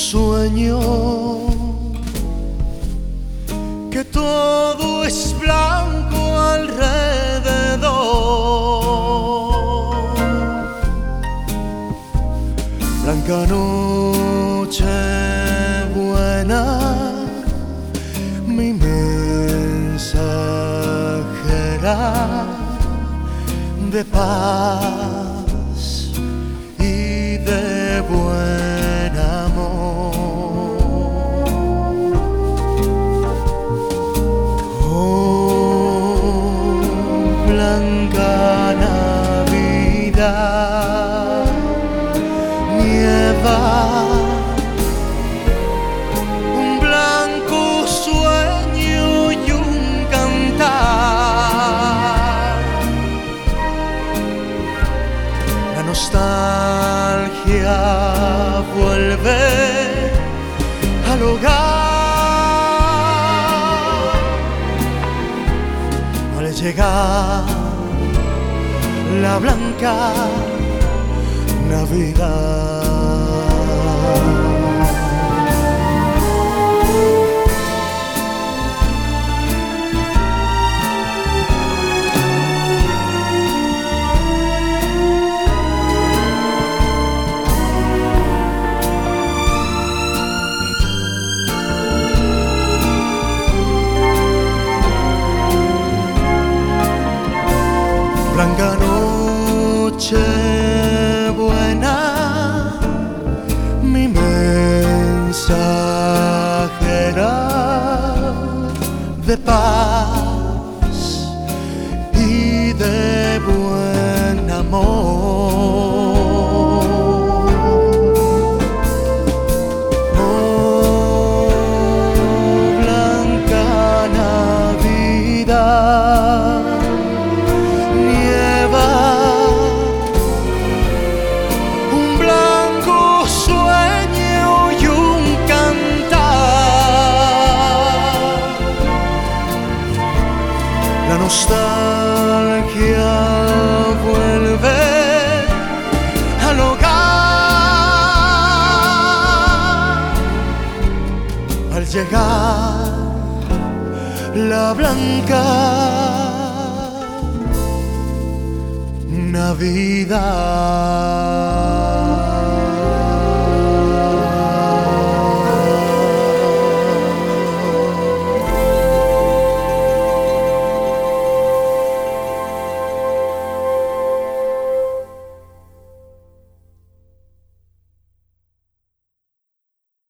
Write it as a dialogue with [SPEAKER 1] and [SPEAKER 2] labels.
[SPEAKER 1] sueño, que todo es blanco alrededor. Blanca noche buena, mi mensajera de paz y de buen amor. Oh, blanca Navidad, nieva un blanco sueño y un cantar. La nostalgia vuelve al hogar al llegar la blanca Navidad. Blanca noche buena, mi mensajera de paz y de buen amor. Oh, blanca Navidad, un blanco sueño y un cantar. La nostalgia vuelve al hogar al llegar la blanca Navidad.